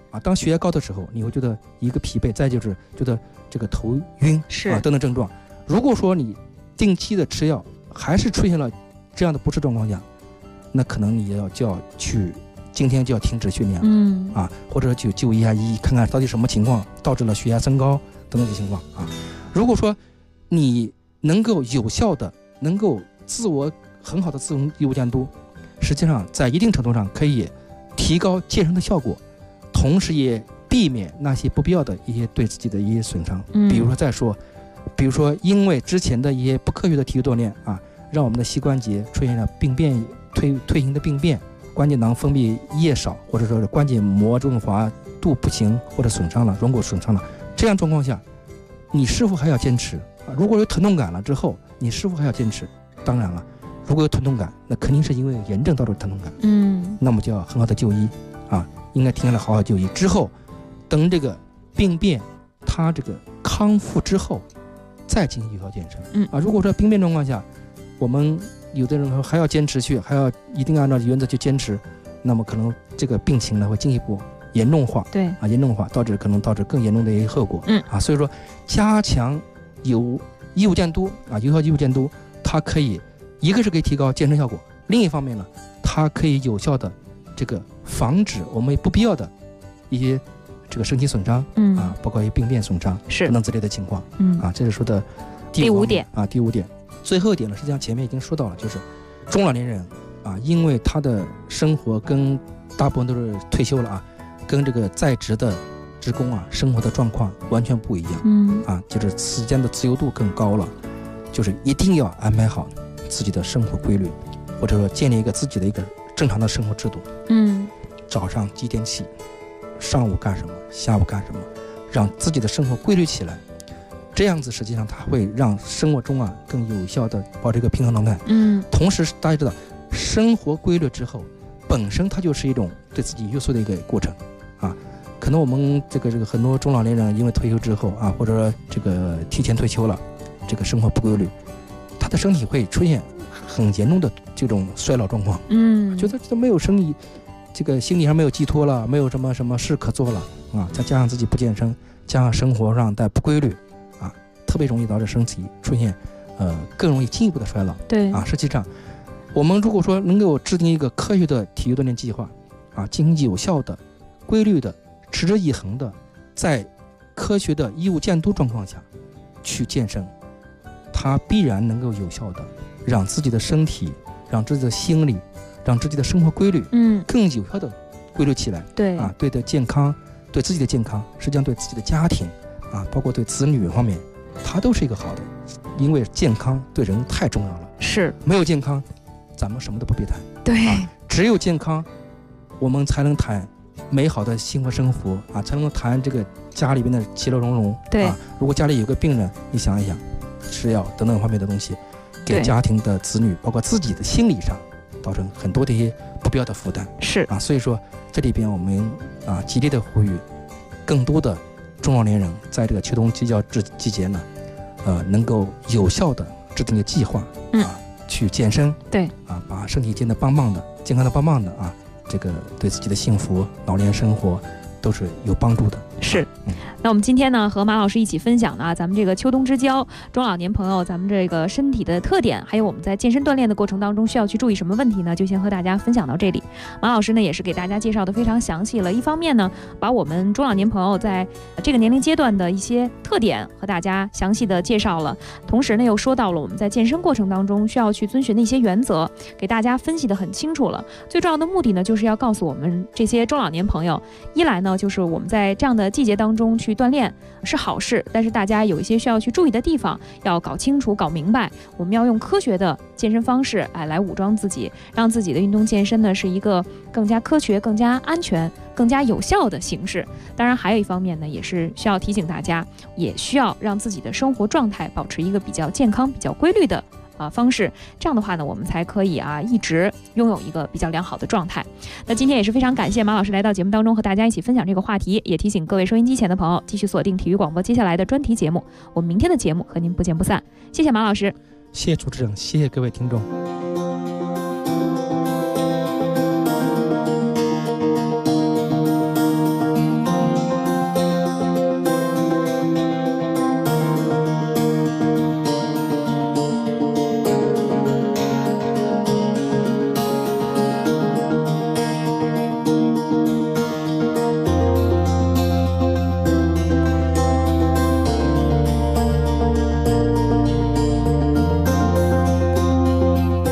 啊，当血压高的时候，你会觉得一个疲惫，再就是觉得这个头晕是啊等等症状。如果说你定期的吃药，还是出现了这样的不适状况下，那可能你就要去今天就要停止训练了，或者去就医下医，看看到底什么情况导致了血压升高等等的情况啊。如果说你能够有效的、能够自我很好的自我义务监督，实际上在一定程度上可以提高健身的效果，同时也避免那些不必要的一些对自己的一些损伤。比如说因为之前的一些不科学的体育锻炼啊，让我们的膝关节出现了病变、退行的病变，关节囊分泌液少，或者说是关节膜润滑度不行或者损伤了，软骨损伤了，这样状况下，你是否还要坚持啊？如果有疼痛感了之后，你是否还要坚持？当然了，如果有疼痛感，那肯定是因为炎症导致疼痛感，那么就要很好的就医啊，应该停下来好好就医。之后，等这个病变它这个康复之后，再进行有效健身。如果说病变状况下，我们有的人还要坚持去，还要一定按照原则去坚持，那么可能这个病情呢会进一步严重化，严重化可能导致更严重的一些后果。所以说加强有义务监督啊，有效义务监督，它可以一个是可以提高健身效果，另一方面呢，它可以有效的这个防止我们不必要的一些这个身体损伤，包括一些病变损伤等等之类的情况。这是说的第五点。最后一点呢，实际上前面已经说到了，就是中老年人啊，因为他的生活跟大部分都是退休了啊，跟这个在职的职工啊生活的状况完全不一样。就是时间的自由度更高了，就是一定要安排好自己的生活规律，或者说建立一个自己的一个正常的生活制度。早上几点起，上午干什么，下午干什么，让自己的生活规律起来。这样子实际上它会让生活中啊更有效的保持一个平衡状态。同时大家知道，生活规律之后，本身它就是一种对自己约束的一个过程啊。可能我们这个很多中老年人因为退休之后啊，或者说这个提前退休了，这个生活不规律，他的身体会出现很严重的这种衰老状况。觉得这没有生意，这个心理上没有寄托了，没有什么事可做了啊。再加上自己不健身，加上生活上的不规律。特别容易导致身体出现，更容易进一步的衰老。实际上，我们如果说能够制定一个科学的体育锻炼计划，进行有效的、规律的、持之以恒的，在科学的义务监督状况下去健身，它必然能够有效的让自己的身体、让自己的心理、让自己的生活规律，更有效的规律起来。对的健康，对自己的健康，实际上对自己的家庭，包括对子女方面。它都是一个好的，因为健康对人太重要了。没有健康，咱们什么都不必谈。只有健康，我们才能谈美好的幸福生活才能谈这个家里边的其乐融融。如果家里有个病人，你想一想，吃药等等方面的东西，给家庭的子女，包括自己的心理上，造成很多的一些不必要的负担。所以说这里边我们极力的呼吁，更多的中老年人在这个秋冬季节呢，能够有效的制定一个计划去健身，把身体健得棒棒的，健康的棒棒的这个对自己的幸福老年生活都是有帮助的。 那我们今天呢和马老师一起分享呢咱们这个秋冬之交中老年朋友咱们这个身体的特点，还有我们在健身锻炼的过程当中需要去注意什么问题呢，就先和大家分享到这里。马老师呢也是给大家介绍的非常详细了，一方面呢把我们中老年朋友在这个年龄阶段的一些特点和大家详细的介绍了，同时呢又说到了我们在健身过程当中需要去遵循的一些原则，给大家分析的很清楚了。最重要的目的呢就是要告诉我们这些中老年朋友，一来呢就是我们在这样的季节当中去锻炼是好事，但是大家有一些需要去注意的地方要搞清楚搞明白，我们要用科学的健身方式来武装自己，让自己的运动健身呢是一个更加科学更加安全更加有效的形式。当然还有一方面呢也是需要提醒大家，也需要让自己的生活状态保持一个比较健康比较规律的方式，这样的话呢我们才可以一直拥有一个比较良好的状态。那今天也是非常感谢马老师来到节目当中和大家一起分享这个话题，也提醒各位收音机前的朋友继续锁定体育广播接下来的专题节目，我们明天的节目和您不见不散。谢谢马老师。 谢谢主持人，谢谢各位听众。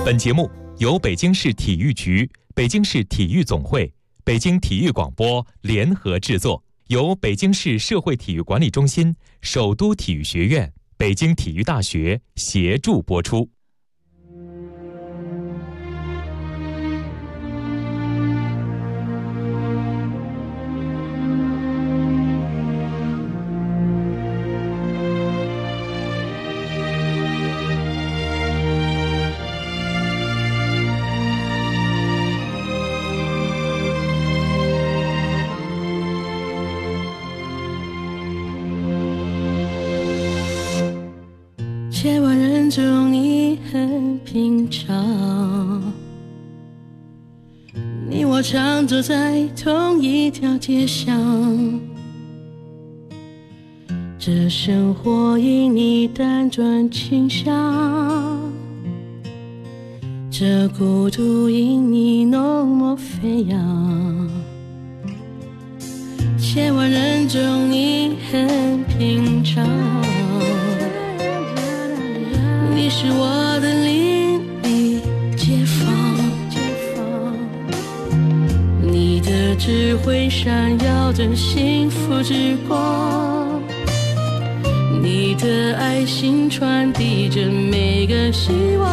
本节目由北京市体育局、北京市体育总会、北京体育广播联合制作，由北京市社会体育管理中心、首都体育学院、北京体育大学协助播出。 千万人中你很平常，你我常走在同一条街上，这生活因你辗转倾向，这孤独因你浓墨飞扬。千万人中你很平常，你是我的邻里街坊，你的智慧闪耀着幸福之光，你的爱心传递着每个希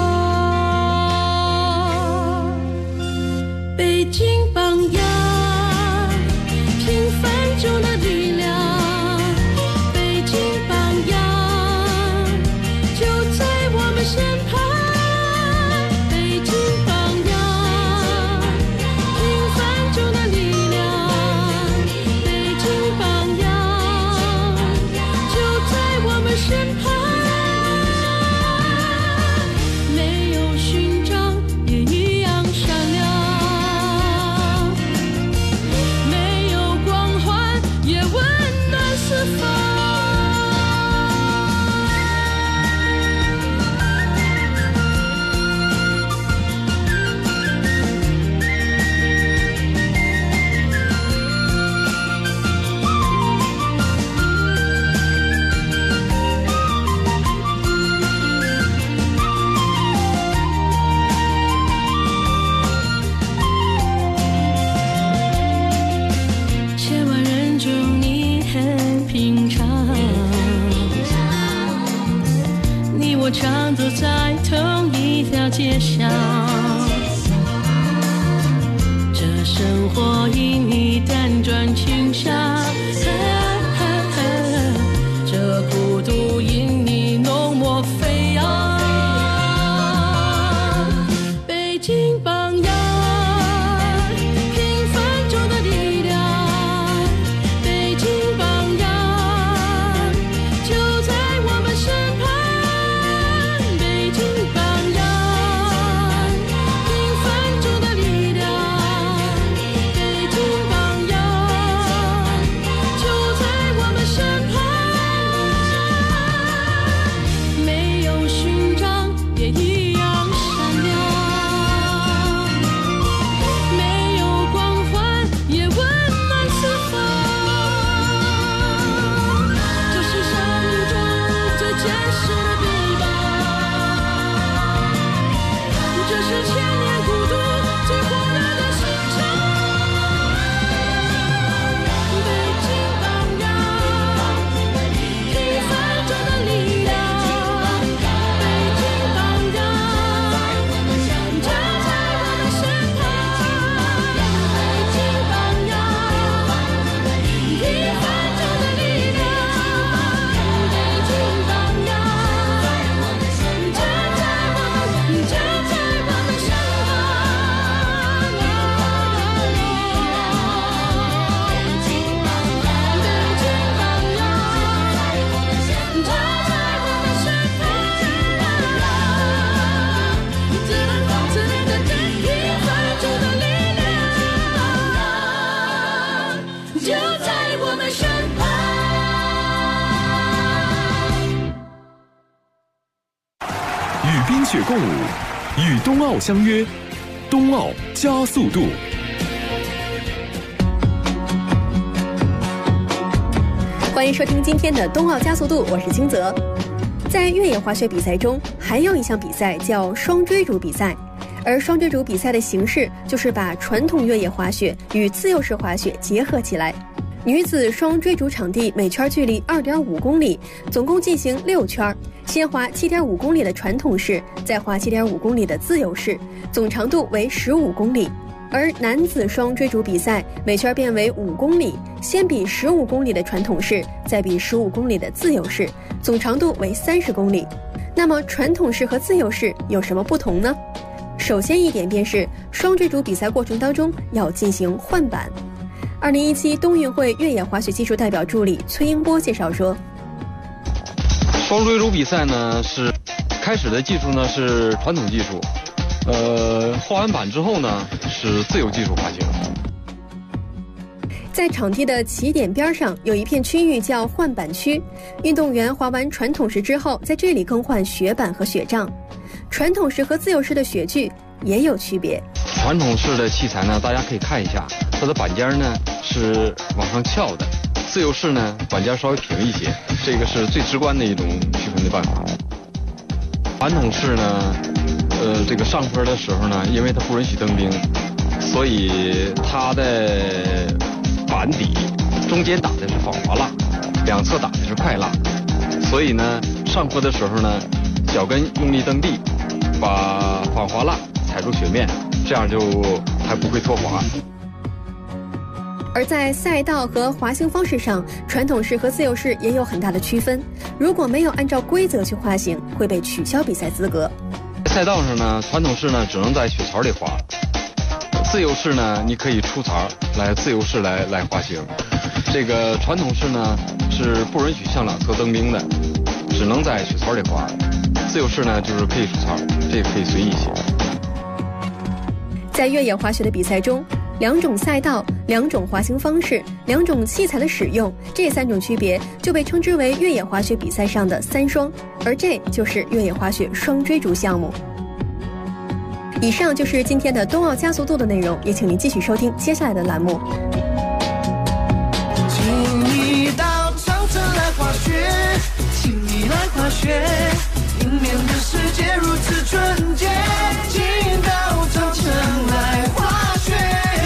望。北京榜样，平凡中的力量，北京榜样就在我们身旁。北京榜样，平凡中的力量，北京榜样就在我们身旁。没有勋章也一样闪亮，没有光环也温暖四方。千万人中你很平常，你我常走在同一条街上，这生活因你辗转倾向，这孤独因你浓墨飞扬。北京榜样，平凡中的力量，北京榜样就在我们身旁。北京榜样，平凡中的力量，北京榜样就在我们身旁。没有勋章也一样闪亮，没有光环也温暖四方。这是生命中最坚实的臂膀，这是千年孤独最火热的心肠。北京榜样，平凡中的力量，北京榜样就在我们身旁。北京榜样，平凡中的力量，北京榜样就在我们身旁。就在我们身旁。 与冰雪共舞，与冬奥相约，冬奥加速度。 欢迎收听今天的冬奥加速度，我是金泽。 在越野滑雪比赛中，还有一项比赛叫双追逐比赛，而双追逐比赛的形式就是把传统越野滑雪与自由式滑雪结合起来。女子双追逐场地每圈距离2.5公里，总共进行6圈，先滑7.5公里的传统式，再滑7.5公里的自由式，总长度为15公里。而男子双追逐比赛每圈变为5公里，先比15公里的传统式，再比15公里的自由式，总长度为30公里。那么传统式和自由式有什么不同呢？首先一点便是双追逐比赛过程当中要进行换板。2017冬运会越野滑雪技术代表助理崔英波介绍说， 双追逐比赛呢是开始的技术呢是传统技术，换完板之后呢是自由技术滑行。 在场地的起点边上有一片区域叫换板区，运动员滑完传统式之后，在这里更换雪板和雪杖。传统式和自由式的雪具也有区别。 传统式的器材呢，大家可以看一下，它的板尖呢是往上翘的，自由式呢板尖稍微平一些，这个是最直观的一种区分的办法。传统式呢，这个上坡的时候呢，因为它不允许蹬冰，所以它的板底中间打的是防滑蜡，两侧打的是快蜡，所以呢上坡的时候呢，脚跟用力蹬地，把防滑蜡踩住雪面，这样就还不会脱滑。 而在赛道和滑行方式上，传统式和自由式也有很大的区分。如果没有按照规则去滑行，会被取消比赛资格。 赛道上呢，传统式呢只能在雪槽里滑，自由式呢你可以出槽来自由式来滑行。这个传统式呢是不允许向两侧蹬冰的，只能在雪槽里滑。自由式呢就是可以出槽，这个可以随意些。 在越野滑雪的比赛中，两种赛道、两种滑行方式、两种器材的使用，这3种区别就被称之为越野滑雪比赛上的3双，而这就是越野滑雪双追逐项目。以上就是今天的冬奥加速度的内容，也请您继续收听接下来的栏目。 请你到长城来滑雪，请你来滑雪，迎面的世界如此纯洁，请到长城来滑雪。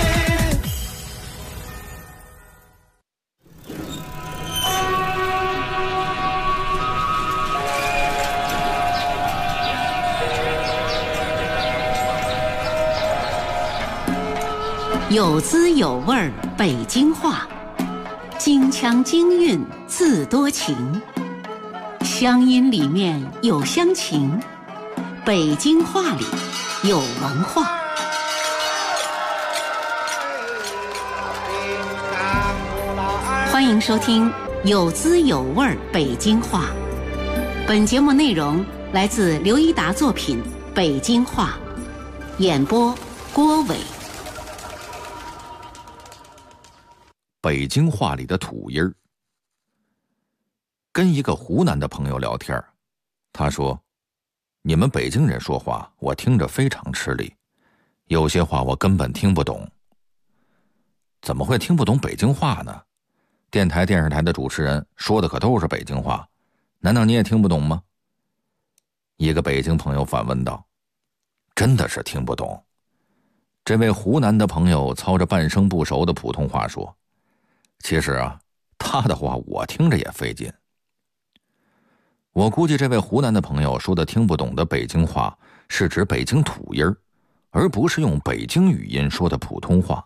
有滋有味儿北京话，京腔京韵自多情，乡音里面有乡情，北京话里有文化。欢迎收听有滋有味儿北京话。本节目内容来自刘一达作品《北京话》，演播郭伟。 北京话里的土音儿。跟一个湖南的朋友聊天，他说：“你们北京人说话，我听着非常吃力，有些话我根本听不懂。”怎么会听不懂北京话呢？电台、电视台的主持人说的可都是北京话，难道你也听不懂吗？一个北京朋友反问道：“真的是听不懂。”这位湖南的朋友操着半生不熟的普通话说：“其实啊，他的话我听着也费劲。”我估计这位湖南的朋友说的听不懂的北京话是指北京土音儿，而不是用北京语音说的普通话。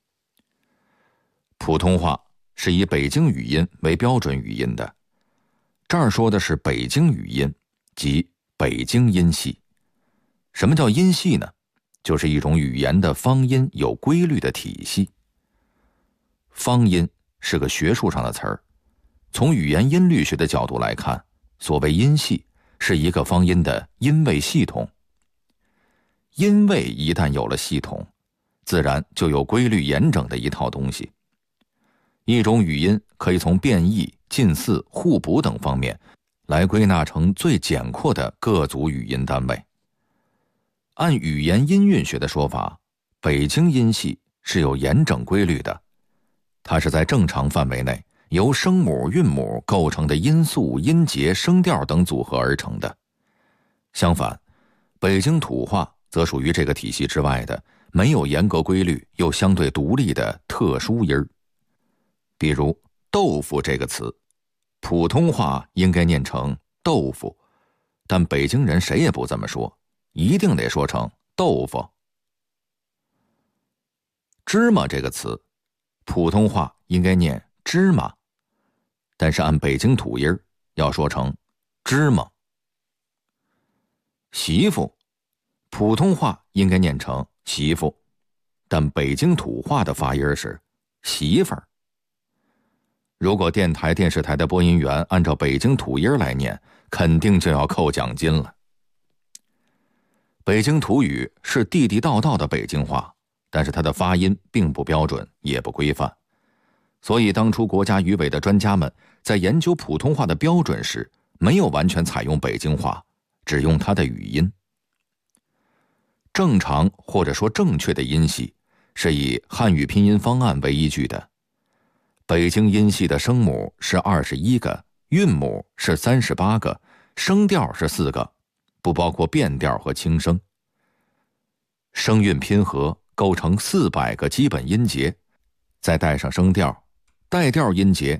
普通话是以北京语音为标准语音的，这儿说的是北京语音，即北京音系。什么叫音系呢？就是一种语言的方音有规律的体系。方音是个学术上的词儿，从语言音律学的角度来看，所谓音系是一个方音的音位系统。音位一旦有了系统，自然就有规律严整的一套东西。一种语音可以从变异、近似、互补等方面来归纳成最简括的各组语音单位。按语言音韵学的说法，北京音系是有严整规律的，它是在正常范围内由声母、韵母构成的音素、音节、声调等组合而成的。相反，北京土话则属于这个体系之外的，没有严格规律又相对独立的特殊音儿。比如豆腐这个词，普通话应该念成豆腐，但北京人谁也不这么说，一定得说成豆腐。芝麻这个词，普通话应该念芝麻，但是按北京土音儿要说成芝麻。媳妇，普通话应该念成媳妇，但北京土话的发音是媳妇儿。如果电台、电视台的播音员按照北京土音来念，肯定就要扣奖金了。北京土语是地地道道的北京话，但是它的发音并不标准，也不规范。所以当初国家语委的专家们在研究普通话的标准时，没有完全采用北京话，只用它的语音。正常或者说正确的音系是以汉语拼音方案为依据的。北京音系的声母是21个，韵母是38个，声调是4个，不包括变调和轻声。声韵拼合构成400个基本音节，再带上声调，带调音节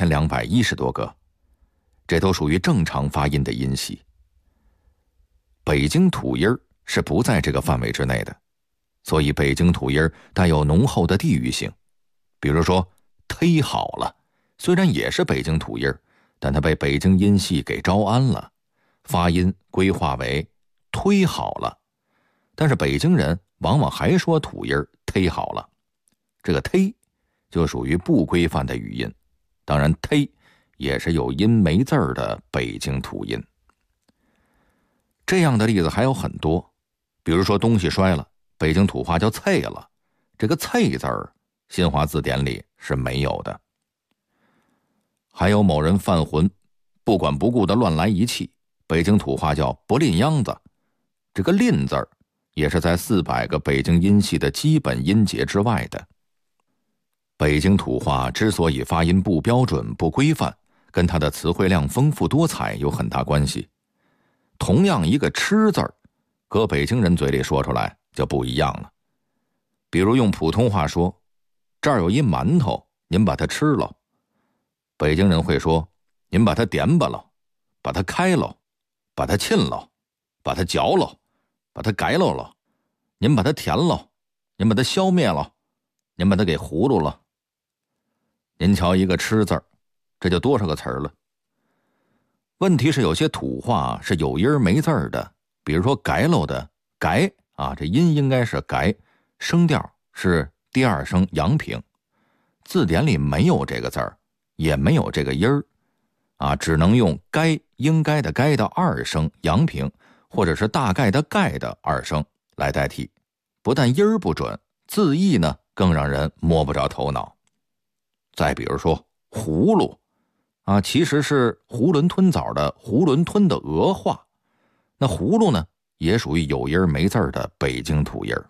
1210多个，这都属于正常发音的音系。北京土音是不在这个范围之内的，所以北京土音带有浓厚的地域性。比如说忒好了，虽然也是北京土音，但它被北京音系给招安了，发音规划为忒好了，但是北京人往往还说土音忒好了，这个忒就属于不规范的语音。当然忒也是有音没字儿的北京土音。这样的例子还有很多，比如说东西摔了，北京土话叫啐了，这个啐字儿新华字典里是没有的。还有某人犯浑，不管不顾的乱来一气，北京土话叫不吝秧子，这个吝字儿也是在400个北京音系的基本音节之外的。北京土话之所以发音不标准不规范，跟它的词汇量丰富多彩有很大关系。同样一个吃字儿，搁北京人嘴里说出来就不一样了。比如用普通话说，这儿有一馒头，您把它吃了，北京人会说，您把它点吧了，把它开了，把它沁了，把它嚼了，把它改了，您把它填了，您把它消灭了，您把它给葫芦了。您瞧一个吃字儿，这就多少个词儿了。问题是有些土话是有音没字儿的，比如说改喽的改啊，这音应该是改，声调是第二声阳平，字典里没有这个字儿，也没有这个音儿啊，只能用该应该的该的二声阳平，或者是大概的概的二声来代替。不但音儿不准，字义呢更让人摸不着头脑。再比如说葫芦啊，其实是囫囵吞枣的囫囵吞的俄话，那葫芦呢也属于有音没字的北京土音。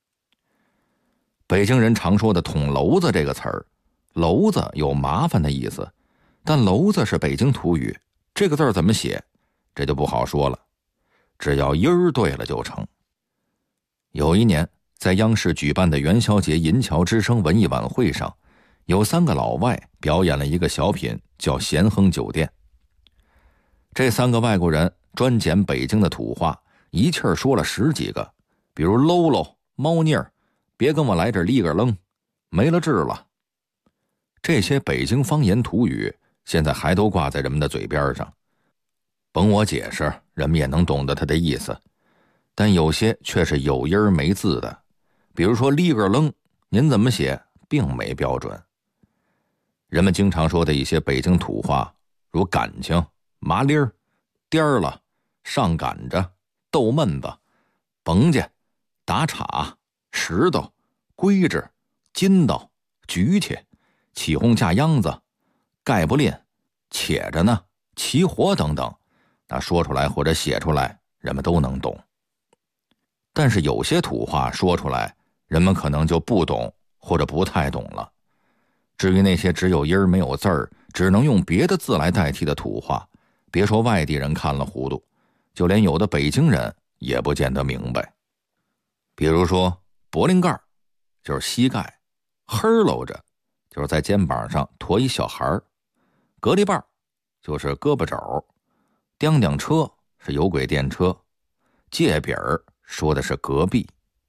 北京人常说的捅娄子这个词儿，娄子有麻烦的意思，但娄子是北京土语，这个字怎么写这就不好说了，只要音儿对了就成。有一年在央视举办的元宵节银桥之声文艺晚会上，有3个老外表演了一个小品叫咸亨酒店。这3个外国人专捡北京的土话，一气儿说了10几个，比如喽喽、猫腻儿、别跟我来这立个愣、没了治了。这些北京方言土语现在还都挂在人们的嘴边上，甭我解释，人们也能懂得它的意思，但有些却是有音没字的，比如说立个愣，您怎么写并没标准。人们经常说的一些北京土话，如感情、麻利儿、颠儿了、上赶着、逗闷子、甭家、打岔、石头、规制、筋道、举起、起哄架秧子、盖不吝、且着呢、起火等等，那说出来或者写出来人们都能懂。但是有些土话说出来人们可能就不懂或者不太懂了。 至于那些只有音儿没有字儿，只能用别的字来代替的土话，别说外地人看了糊涂，就连有的北京人也不见得明白。比如说脖领盖就是膝盖，黑搂着就是在肩膀上驮一小孩，隔离棒就是胳膊肘，叮叮车是有轨电车，界饼说的是隔壁。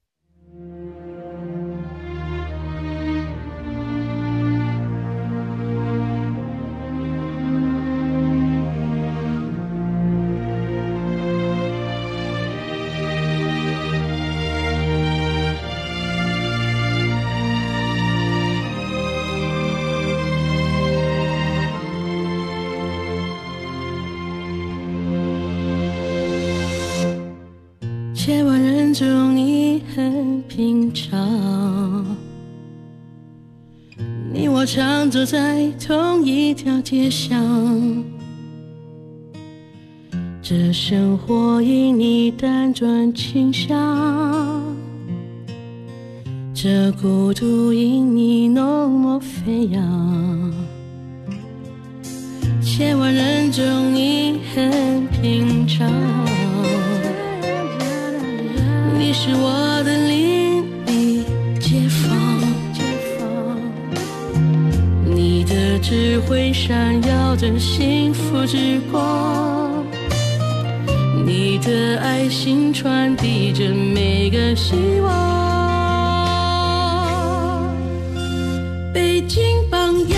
千万人中你很平常，你我常走在同一条街上，这生活因你单转倾向，这孤独因你浓墨飞扬。千万人中你很平常，你是我的邻里街坊，你的智慧闪耀着幸福之光，你的爱心传递着每个希望。北京榜样，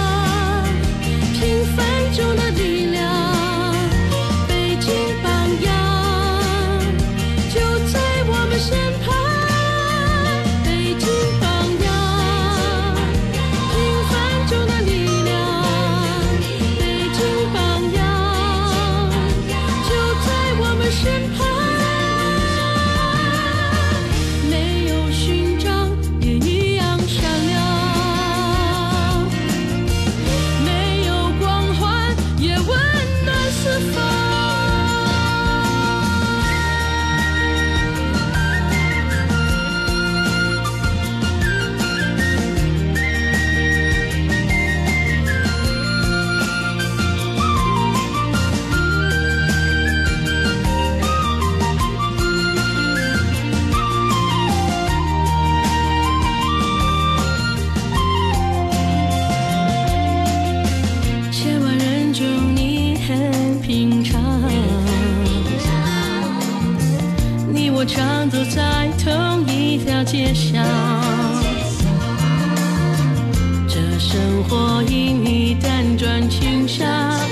平凡中的力量，北京榜样就在我们身旁。北京榜样，平凡中的力量，北京榜样就在我们身旁。没有勋章也一样闪亮，没有光环也温暖四方。千万人中你很平常，你我常走在同一条街上，这生活因你单转倾向，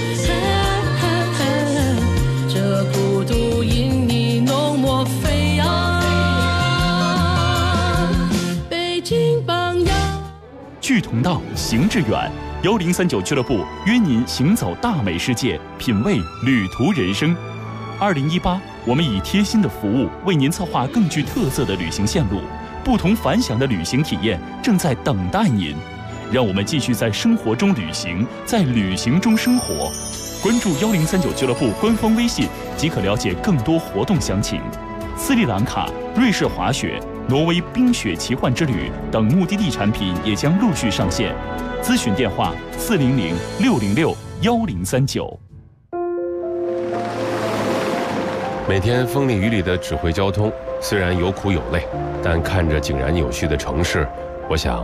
这孤独因你浓墨飞扬。北京榜样。 志同道，行致远。1039俱乐部约您行走大美世界，品味旅途人生。2018，我们以贴心的服务为您策划更具特色的旅行线路，不同凡响的旅行体验正在等待您。让我们继续在生活中旅行，在旅行中生活。关注1039俱乐部官方微信即可了解更多活动详情。斯里兰卡、瑞士滑雪、挪威冰雪奇幻之旅等目的地产品也将陆续上线。咨询电话400-606-1039。 每天风里雨里的指挥交通，虽然有苦有累，但看着井然有序的城市，我想